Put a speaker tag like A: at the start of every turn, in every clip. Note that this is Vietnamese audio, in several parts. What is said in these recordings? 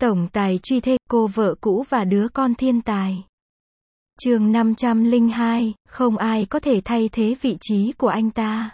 A: Tổng tài truy thê, cô vợ cũ và đứa con thiên tài. Chương 502, không ai có thể thay thế vị trí của anh ta.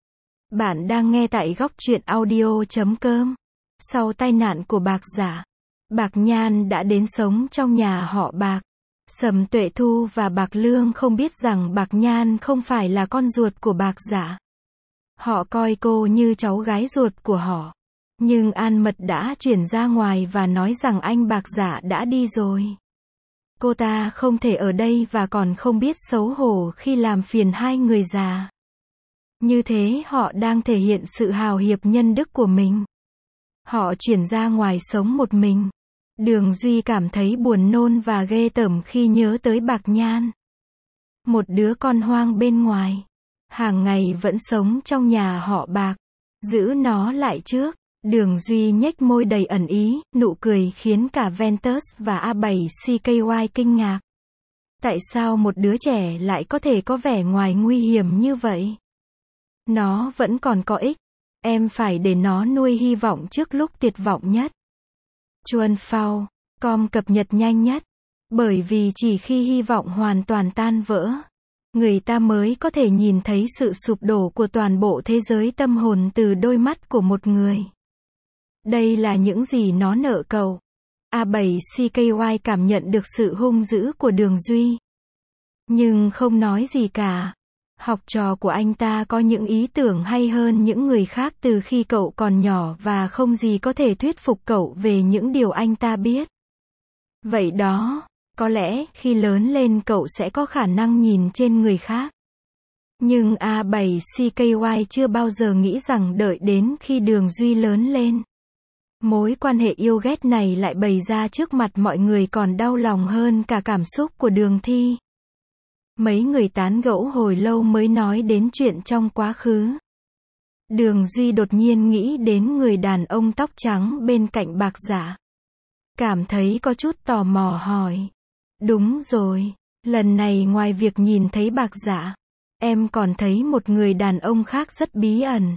A: Bạn đang nghe tại góc truyện audio.com. Sau tai nạn của Bạc Giả, Bạc Nhan đã đến sống trong nhà họ Bạc. Sầm Tuệ Thu và Bạc Lương không biết rằng Bạc Nhan không phải là con ruột của Bạc Giả. Họ coi cô như cháu gái ruột của họ. Nhưng An Mật đã chuyển ra ngoài và nói rằng anh Bạc Giả đã đi rồi. Cô ta không thể ở đây và còn không biết xấu hổ khi làm phiền hai người già. Như thế họ đang thể hiện sự hào hiệp nhân đức của mình. Họ chuyển ra ngoài sống một mình. Đường Duy cảm thấy buồn nôn và ghê tởm khi nhớ tới Bạc Nhan. Một đứa con hoang bên ngoài. Hàng ngày vẫn sống trong nhà họ Bạc. Giữ nó lại trước. Đường Duy nhếch môi đầy ẩn ý, nụ cười khiến cả Ventus và A7CKY kinh ngạc. Tại sao một đứa trẻ lại có thể có vẻ ngoài nguy hiểm như vậy? Nó vẫn còn có ích. Em phải để nó nuôi hy vọng trước lúc tuyệt vọng nhất. Chuan Phao, com cập nhật nhanh nhất. Bởi vì chỉ khi hy vọng hoàn toàn tan vỡ, người ta mới có thể nhìn thấy sự sụp đổ của toàn bộ thế giới tâm hồn từ đôi mắt của một người. Đây là những gì nó nợ cậu. A7CKY cảm nhận được sự hung dữ của Đường Duy. Nhưng không nói gì cả. Học trò của anh ta có những ý tưởng hay hơn những người khác từ khi cậu còn nhỏ và không gì có thể thuyết phục cậu về những điều anh ta biết. Vậy đó, có lẽ khi lớn lên cậu sẽ có khả năng nhìn trên người khác. Nhưng A7CKY chưa bao giờ nghĩ rằng đợi đến khi Đường Duy lớn lên, mối quan hệ yêu ghét này lại bày ra trước mặt mọi người còn đau lòng hơn cả cảm xúc của Đường Thi. Mấy người tán gẫu hồi lâu mới nói đến chuyện trong quá khứ. Đường Duy đột nhiên nghĩ đến người đàn ông tóc trắng bên cạnh Bạc Giả. Cảm thấy có chút tò mò hỏi. Đúng rồi, lần này ngoài việc nhìn thấy Bạc Giả, em còn thấy một người đàn ông khác rất bí ẩn.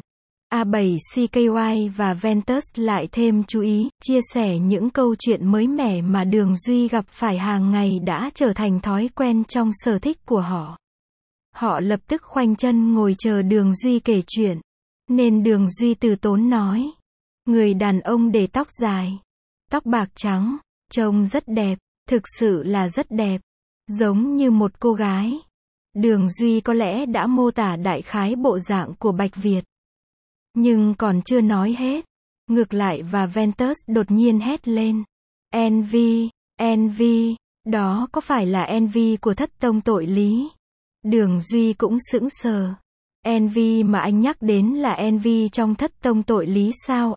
A: A7CKY và Ventus lại thêm chú ý, chia sẻ những câu chuyện mới mẻ mà Đường Duy gặp phải hàng ngày đã trở thành thói quen trong sở thích của họ. Họ lập tức khoanh chân ngồi chờ Đường Duy kể chuyện. Nên Đường Duy từ tốn nói. Người đàn ông để tóc dài, tóc bạc trắng, trông rất đẹp, thực sự là rất đẹp. Giống như một cô gái. Đường Duy có lẽ đã mô tả đại khái bộ dạng của Bạch Việt. Nhưng còn chưa nói hết. Ngược lại và Ventus đột nhiên hét lên. Envy, Envy, đó có phải là Envy của Thất Tông Tội Lý? Đường Duy cũng sững sờ. Envy mà anh nhắc đến là Envy trong Thất Tông Tội Lý sao?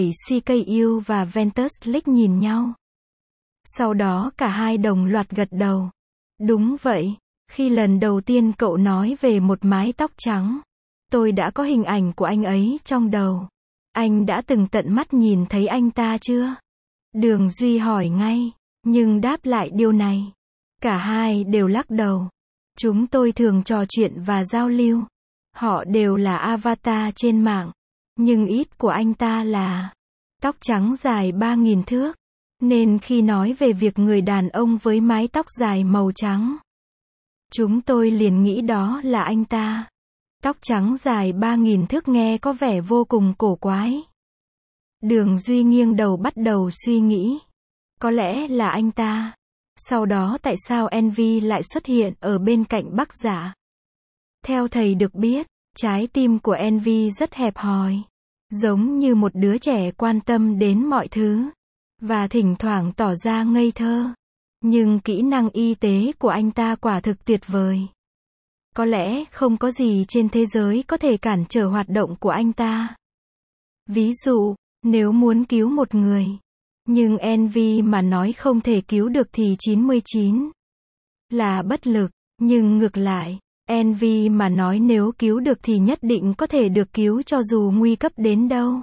A: A7CKU và Ventus liếc nhìn nhau. Sau đó cả hai đồng loạt gật đầu. Đúng vậy, khi lần đầu tiên cậu nói về một mái tóc trắng, tôi đã có hình ảnh của anh ấy trong đầu. Anh đã từng tận mắt nhìn thấy anh ta chưa? Đường Duy hỏi ngay, nhưng đáp lại điều này. Cả hai đều lắc đầu. Chúng tôi thường trò chuyện và giao lưu. Họ đều là avatar trên mạng. Nhưng ít của anh ta là tóc trắng dài 3.000 thước. Nên khi nói về việc người đàn ông với mái tóc dài màu trắng, chúng tôi liền nghĩ đó là anh ta. Tóc trắng dài 3.000 thước nghe có vẻ vô cùng cổ quái. Đường Duy nghiêng đầu bắt đầu suy nghĩ. Có lẽ là anh ta. Sau đó tại sao Envy lại xuất hiện ở bên cạnh Bác Giả? Theo thầy được biết, trái tim của Envy rất hẹp hòi. Giống như một đứa trẻ quan tâm đến mọi thứ. Và thỉnh thoảng tỏ ra ngây thơ. Nhưng kỹ năng y tế của anh ta quả thực tuyệt vời. Có lẽ không có gì trên thế giới có thể cản trở hoạt động của anh ta. Ví dụ, nếu muốn cứu một người, nhưng Envy mà nói không thể cứu được thì 99 là bất lực. Nhưng ngược lại, Envy mà nói nếu cứu được thì nhất định có thể được cứu cho dù nguy cấp đến đâu.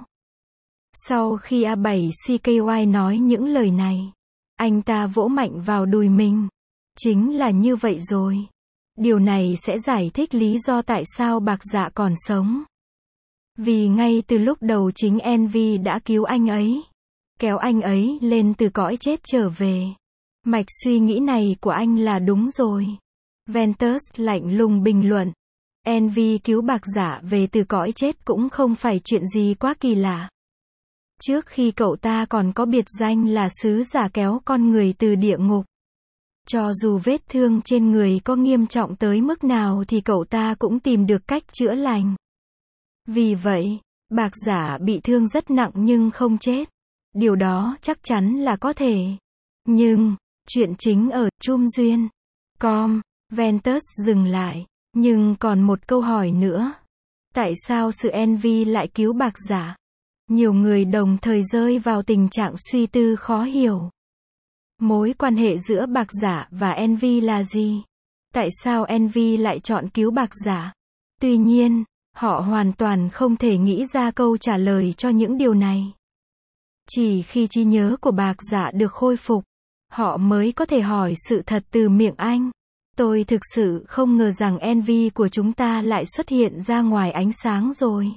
A: Sau khi A7CKY nói những lời này, anh ta vỗ mạnh vào đùi mình. Chính là như vậy rồi. Điều này sẽ giải thích lý do tại sao Bạc Dạ còn sống. Vì ngay từ lúc đầu chính Envy đã cứu anh ấy. kéo anh ấy lên từ cõi chết trở về. Mạch suy nghĩ này của anh là đúng rồi. Ventus lạnh lùng bình luận. Envy cứu bạc giả về từ cõi chết cũng không phải chuyện gì quá kỳ lạ. Trước khi cậu ta còn có biệt danh là sứ giả kéo con người từ địa ngục. Cho dù vết thương trên người có nghiêm trọng tới mức nào thì cậu ta cũng tìm được cách chữa lành. Vì vậy, bạc giả bị thương rất nặng nhưng không chết. Điều đó chắc chắn là có thể. Nhưng, chuyện chính ở Trung Duyên. Ventus dừng lại. Nhưng còn một câu hỏi nữa. Tại sao sự envy lại cứu bạc giả? Nhiều người đồng thời rơi vào tình trạng suy tư khó hiểu. Mối quan hệ giữa bạc giả và envy là gì? Tại sao envy lại chọn cứu bạc giả? Tuy nhiên, họ hoàn toàn không thể nghĩ ra câu trả lời cho những điều này. Chỉ khi trí nhớ của bạc giả được khôi phục, họ mới có thể hỏi sự thật từ miệng anh. Tôi thực sự không ngờ rằng envy của chúng ta lại xuất hiện ra ngoài ánh sáng rồi.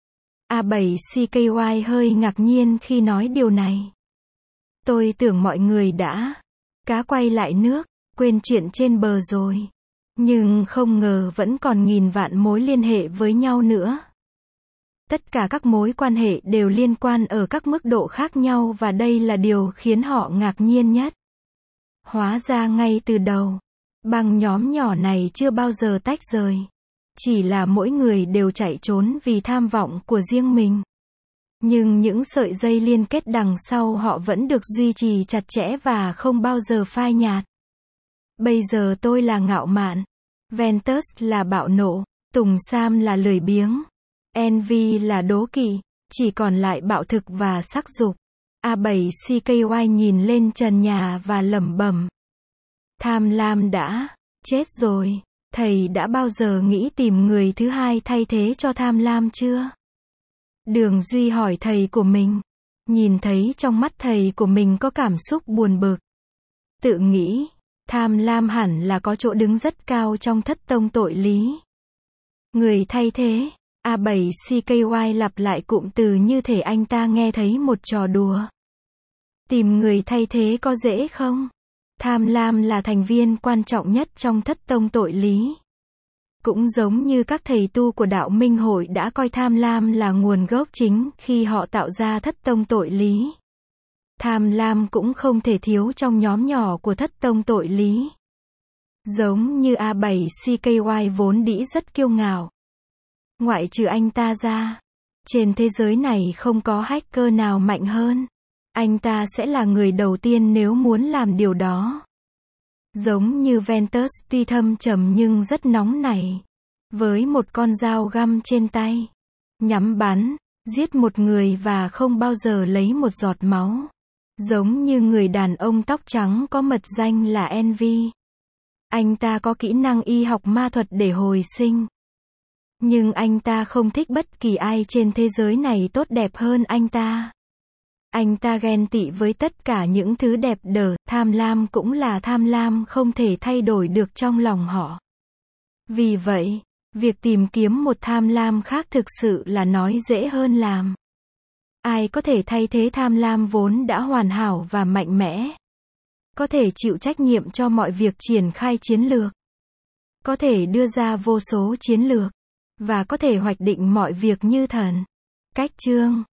A: A7CKY hơi ngạc nhiên khi nói điều này. Tôi tưởng mọi người đã cá quay lại nước, quên chuyện trên bờ rồi. Nhưng không ngờ vẫn còn nghìn vạn mối liên hệ với nhau nữa. Tất cả các mối quan hệ đều liên quan ở các mức độ khác nhau và đây là điều khiến họ ngạc nhiên nhất. Hóa ra ngay từ đầu, băng nhóm nhỏ này chưa bao giờ tách rời. Chỉ là mỗi người đều chạy trốn vì tham vọng của riêng mình. Nhưng những sợi dây liên kết đằng sau họ vẫn được duy trì chặt chẽ và không bao giờ phai nhạt. Bây giờ tôi là ngạo mạn. Ventus là bạo nộ. Tùng Sam là lười biếng. Envy là đố kỵ. Chỉ còn lại bạo thực và sắc dục. A7CKY nhìn lên trần nhà và lẩm bẩm. Tham lam đã chết rồi. Thầy đã bao giờ nghĩ tìm người thứ hai thay thế cho tham lam chưa? Đường Duy hỏi thầy của mình. Nhìn thấy trong mắt thầy của mình có cảm xúc buồn bực. Tự nghĩ, tham lam hẳn là có chỗ đứng rất cao trong thất tông tội lý. Người thay thế. A7CKY lặp lại cụm từ như thể anh ta nghe thấy một trò đùa. Tìm người thay thế có dễ không? Tham lam là thành viên quan trọng nhất trong thất tông tội lý. Cũng giống như các thầy tu của đạo Minh Hội đã coi tham lam là nguồn gốc chính khi họ tạo ra thất tông tội lý. Tham lam cũng không thể thiếu trong nhóm nhỏ của thất tông tội lý. Giống như A7CKY vốn dĩ rất kiêu ngạo. Ngoại trừ anh ta ra, trên thế giới này không có hacker nào mạnh hơn. Anh ta sẽ là người đầu tiên nếu muốn làm điều đó. Giống như Ventus tuy thâm trầm nhưng rất nóng nảy. Với một con dao găm trên tay. Nhắm bắn, giết một người và không bao giờ lấy một giọt máu. Giống như người đàn ông tóc trắng có mật danh là Envy. Anh ta có kỹ năng y học ma thuật để hồi sinh. Nhưng anh ta không thích bất kỳ ai trên thế giới này tốt đẹp hơn anh ta. Anh ta ghen tị với tất cả những thứ đẹp đẽ, tham lam cũng là tham lam không thể thay đổi được trong lòng họ. Vì vậy, việc tìm kiếm một tham lam khác thực sự là nói dễ hơn làm. Ai có thể thay thế tham lam vốn đã hoàn hảo và mạnh mẽ? Có thể chịu trách nhiệm cho mọi việc triển khai chiến lược. Có thể đưa ra vô số chiến lược. Và có thể hoạch định mọi việc như thần. Cách chương